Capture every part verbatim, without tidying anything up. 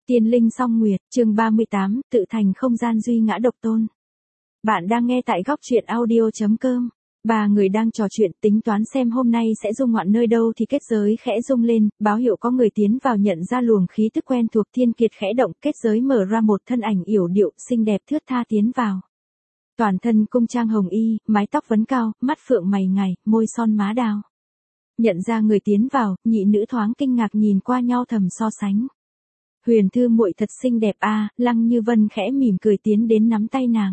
Tiên linh song nguyệt, chương ba mươi tám, tự thành không gian duy ngã độc tôn. Bạn đang nghe tại góc truyện audio.com. Ba người đang trò chuyện tính toán xem hôm nay sẽ du ngoạn nơi đâu thì kết giới khẽ rung lên, báo hiệu có người tiến vào, nhận ra luồng khí tức quen thuộc. Thiên Kiệt khẽ động, kết giới mở ra, một thân ảnh yểu điệu, xinh đẹp thướt tha tiến vào. Toàn thân cung trang hồng y, mái tóc vấn cao, mắt phượng mày ngài, môi son má đào. Nhận ra người tiến vào, nhị nữ thoáng kinh ngạc nhìn qua nhau thầm so sánh. Huyền Thư muội thật xinh đẹp a, à, Lăng Như Vân khẽ mỉm cười tiến đến nắm tay nàng.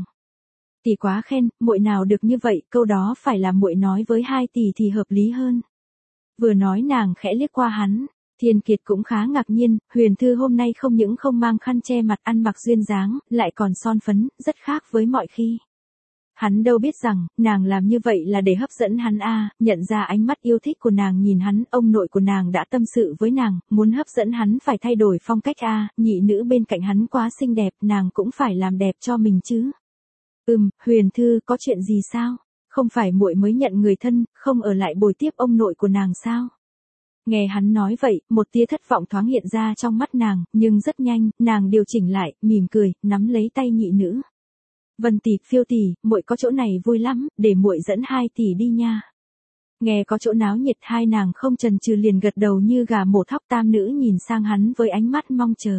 Tỷ quá khen, muội nào được như vậy, câu đó phải là muội nói với hai tỷ thì hợp lý hơn. Vừa nói nàng khẽ liếc qua hắn, Thiên Kiệt cũng khá ngạc nhiên, Huyền Thư hôm nay không những không mang khăn che mặt, ăn mặc duyên dáng, lại còn son phấn, rất khác với mọi khi. Hắn đâu biết rằng, nàng làm như vậy là để hấp dẫn hắn a, à, nhận ra ánh mắt yêu thích của nàng nhìn hắn, ông nội của nàng đã tâm sự với nàng, muốn hấp dẫn hắn phải thay đổi phong cách a, à, nhị nữ bên cạnh hắn quá xinh đẹp, nàng cũng phải làm đẹp cho mình chứ. Ừm, Huyền Thư, có chuyện gì sao? Không phải muội mới nhận người thân, không ở lại bồi tiếp ông nội của nàng sao? Nghe hắn nói vậy, một tia thất vọng thoáng hiện ra trong mắt nàng, nhưng rất nhanh, nàng điều chỉnh lại, mỉm cười, nắm lấy tay nhị nữ. Vân tỷ, Phiêu tỷ, muội có chỗ này vui lắm, để muội dẫn hai tỷ đi nha. Nghe có chỗ náo nhiệt, hai nàng không chần chừ liền gật đầu như gà mổ thóc. Tam nữ nhìn sang hắn với ánh mắt mong chờ.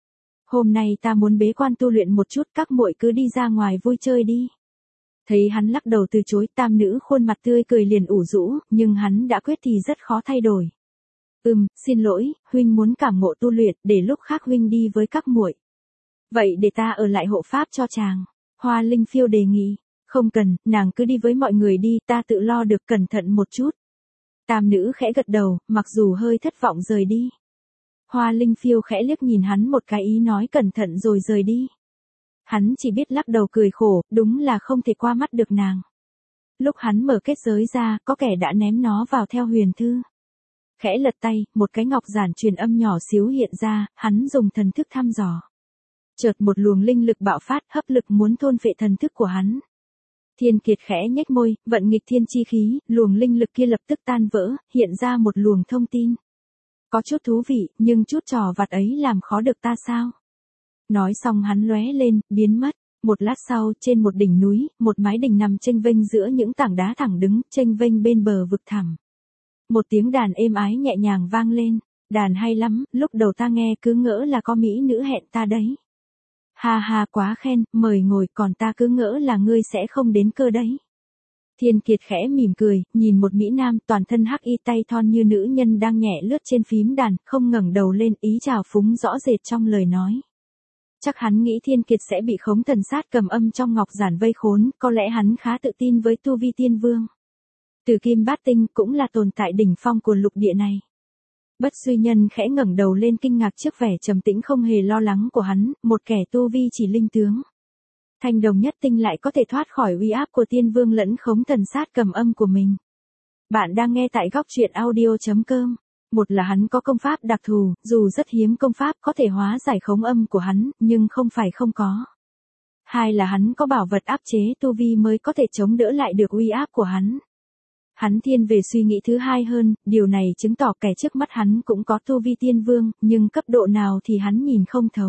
Hôm nay ta muốn bế quan tu luyện một chút, các muội cứ đi ra ngoài vui chơi đi. Thấy hắn lắc đầu từ chối, tam nữ khuôn mặt tươi cười liền ủ rũ, nhưng hắn đã quyết thì rất khó thay đổi. Ừm, xin lỗi, huynh muốn cảm ngộ tu luyện, để lúc khác huynh đi với các muội. Vậy để ta ở lại hộ pháp cho chàng. Hoa Linh Phiêu đề nghị, không cần, nàng cứ đi với mọi người đi, ta tự lo được, cẩn thận một chút. Tam nữ khẽ gật đầu, mặc dù hơi thất vọng rời đi. Hoa Linh Phiêu khẽ liếc nhìn hắn một cái, ý nói cẩn thận rồi rời đi. Hắn chỉ biết lắc đầu cười khổ, đúng là không thể qua mắt được nàng. Lúc hắn mở kết giới ra, có kẻ đã ném nó vào theo Huyền Thư. Khẽ lật tay, một cái ngọc giản truyền âm nhỏ xíu hiện ra, hắn dùng thần thức thăm dò. Chợt một luồng linh lực bạo phát, hấp lực muốn thôn phệ thần thức của hắn. Thiên Kiệt khẽ nhếch môi, vận nghịch thiên chi khí, luồng linh lực kia lập tức tan vỡ, hiện ra một luồng thông tin. Có chút thú vị, nhưng chút trò vặt ấy làm khó được ta sao? Nói xong hắn lóe lên, biến mất. Một lát sau, trên một đỉnh núi, một mái đình nằm chênh vênh giữa những tảng đá thẳng đứng, chênh vênh bên bờ vực thẳm. Một tiếng đàn êm ái nhẹ nhàng vang lên. Đàn hay lắm, lúc đầu ta nghe cứ ngỡ là có mỹ nữ hẹn ta đấy. Ha ha, quá khen, mời ngồi, còn ta cứ ngỡ là ngươi sẽ không đến cơ đấy. Thiên Kiệt khẽ mỉm cười, nhìn một mỹ nam toàn thân hắc y, tay thon như nữ nhân đang nhẹ lướt trên phím đàn, không ngẩng đầu lên, ý chào phúng rõ rệt trong lời nói. Chắc hắn nghĩ Thiên Kiệt sẽ bị khống thần sát cầm âm trong ngọc giản vây khốn, có lẽ hắn khá tự tin với tu vi tiên vương. Từ kim bát tinh cũng là tồn tại đỉnh phong của lục địa này. Bất Duy Nhân khẽ ngẩng đầu lên kinh ngạc trước vẻ trầm tĩnh không hề lo lắng của hắn, một kẻ tu vi chỉ linh tướng. Thanh đồng nhất tinh lại có thể thoát khỏi uy áp của tiên vương lẫn khống thần sát cầm âm của mình. Bạn đang nghe tại góc truyện audio.com. Một là hắn có công pháp đặc thù, dù rất hiếm công pháp có thể hóa giải khống âm của hắn, nhưng không phải không có. Hai là hắn có bảo vật áp chế tu vi mới có thể chống đỡ lại được uy áp của hắn. Hắn thiên về suy nghĩ thứ hai hơn, điều này chứng tỏ kẻ trước mắt hắn cũng có tu vi tiên vương, nhưng cấp độ nào thì hắn nhìn không thấu.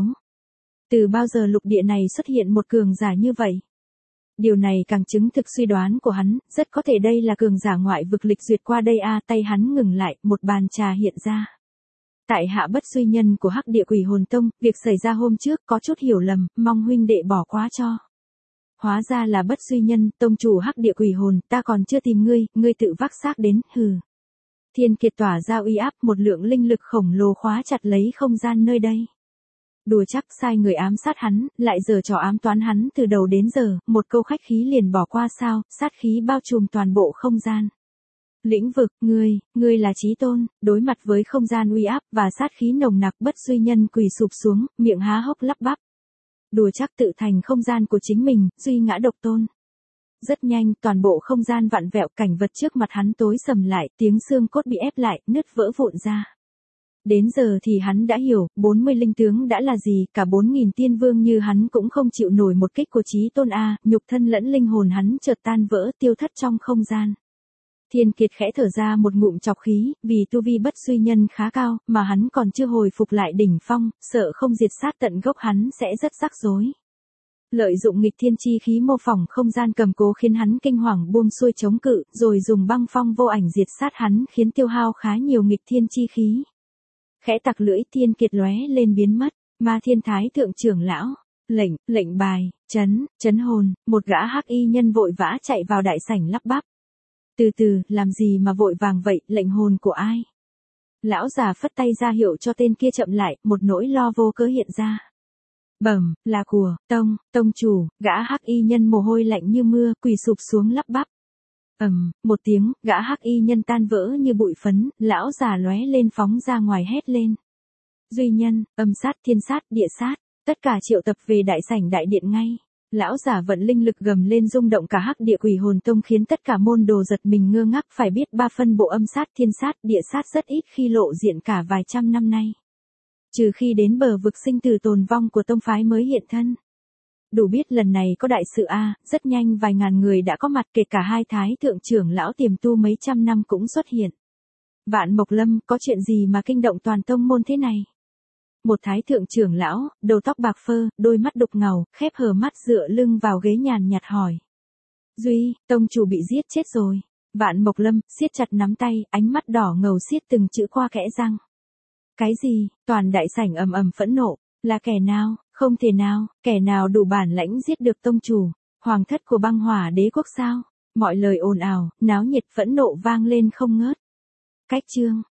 Từ bao giờ lục địa này xuất hiện một cường giả như vậy? Điều này càng chứng thực suy đoán của hắn, rất có thể đây là cường giả ngoại vực lịch duyệt qua đây a, à, tay hắn ngừng lại, một bàn trà hiện ra. Tại hạ Bất Duy Nhân của Hắc Địa Quỷ Hồn Tông, việc xảy ra hôm trước có chút hiểu lầm, mong huynh đệ bỏ qua cho. Hóa ra là Bất Duy Nhân, tông chủ Hắc Địa Quỷ Hồn, ta còn chưa tìm ngươi, ngươi tự vác xác đến, hừ. Thiên Kiệt tỏa ra uy áp, một lượng linh lực khổng lồ khóa chặt lấy không gian nơi đây. Đùa chắc sai người ám sát hắn, lại giờ trò ám toán hắn từ đầu đến giờ, một câu khách khí liền bỏ qua sao, sát khí bao trùm toàn bộ không gian. Lĩnh vực, ngươi, ngươi là chí tôn, đối mặt với không gian uy áp và sát khí nồng nặc, Bất Duy Nhân quỳ sụp xuống, miệng há hốc lắp bắp. Đùa chắc tự thành không gian của chính mình, duy ngã độc tôn. Rất nhanh, toàn bộ không gian vặn vẹo, cảnh vật trước mặt hắn tối sầm lại, tiếng xương cốt bị ép lại, nứt vỡ vụn ra. Đến giờ thì hắn đã hiểu, bốn mươi linh tướng đã là gì, cả bốn nghìn tiên vương như hắn cũng không chịu nổi một kích của chí tôn a, nhục thân lẫn linh hồn hắn chợt tan vỡ, tiêu thất trong không gian. Thiên Kiệt khẽ thở ra một ngụm trọc khí, vì tu vi bất suy nhân khá cao, mà hắn còn chưa hồi phục lại đỉnh phong, sợ không diệt sát tận gốc hắn sẽ rất rắc rối. Lợi dụng nghịch thiên chi khí mô phỏng không gian cầm cố khiến hắn kinh hoàng buông xuôi chống cự, rồi dùng băng phong vô ảnh diệt sát hắn khiến tiêu hao khá nhiều nghịch thiên chi khí. Khẽ tặc lưỡi, Thiên Kiệt lóe lên biến mất. Ma Thiên Thái thượng trưởng lão, lệnh, lệnh bài, chấn, chấn hồn, một gã hắc y nhân vội vã chạy vào đại sảnh lắp bắp. Từ từ, làm gì mà vội vàng vậy, lệnh hồn của ai? Lão già phất tay ra hiệu cho tên kia chậm lại, một nỗi lo vô cớ hiện ra. Bẩm, là của, tông, tông chủ, gã hắc y nhân mồ hôi lạnh như mưa, quỳ sụp xuống lắp bắp. Ầm, một tiếng, gã hắc y nhân tan vỡ như bụi phấn, lão già lóe lên phóng ra ngoài hét lên. Duy nhân, âm sát, thiên sát, địa sát, tất cả triệu tập về đại sảnh đại điện ngay. Lão giả vận linh lực gầm lên rung động cả hắc địa quỷ hồn tông khiến tất cả môn đồ giật mình ngơ ngác, phải biết ba phân bộ âm sát, thiên sát, địa sát rất ít khi lộ diện cả vài trăm năm nay. Trừ khi đến bờ vực sinh tử tồn vong của tông phái mới hiện thân. Đủ biết lần này có đại sự a, rất nhanh vài ngàn người đã có mặt, kể cả hai thái thượng trưởng lão tiềm tu mấy trăm năm cũng xuất hiện. Vạn Mộc Lâm, có chuyện gì mà kinh động toàn tông môn thế này? Một thái thượng trưởng lão, đầu tóc bạc phơ, đôi mắt đục ngầu, khép hờ mắt dựa lưng vào ghế nhàn nhạt hỏi. Duy, tông chủ bị giết chết rồi. Vạn Mộc Lâm, siết chặt nắm tay, ánh mắt đỏ ngầu siết từng chữ qua kẽ răng. Cái gì? Toàn đại sảnh ầm ầm phẫn nộ. Là kẻ nào? Không thể nào, kẻ nào đủ bản lãnh giết được tông chủ, hoàng thất của băng hỏa đế quốc sao? Mọi lời ồn ào, náo nhiệt phẫn nộ vang lên không ngớt. Cách chương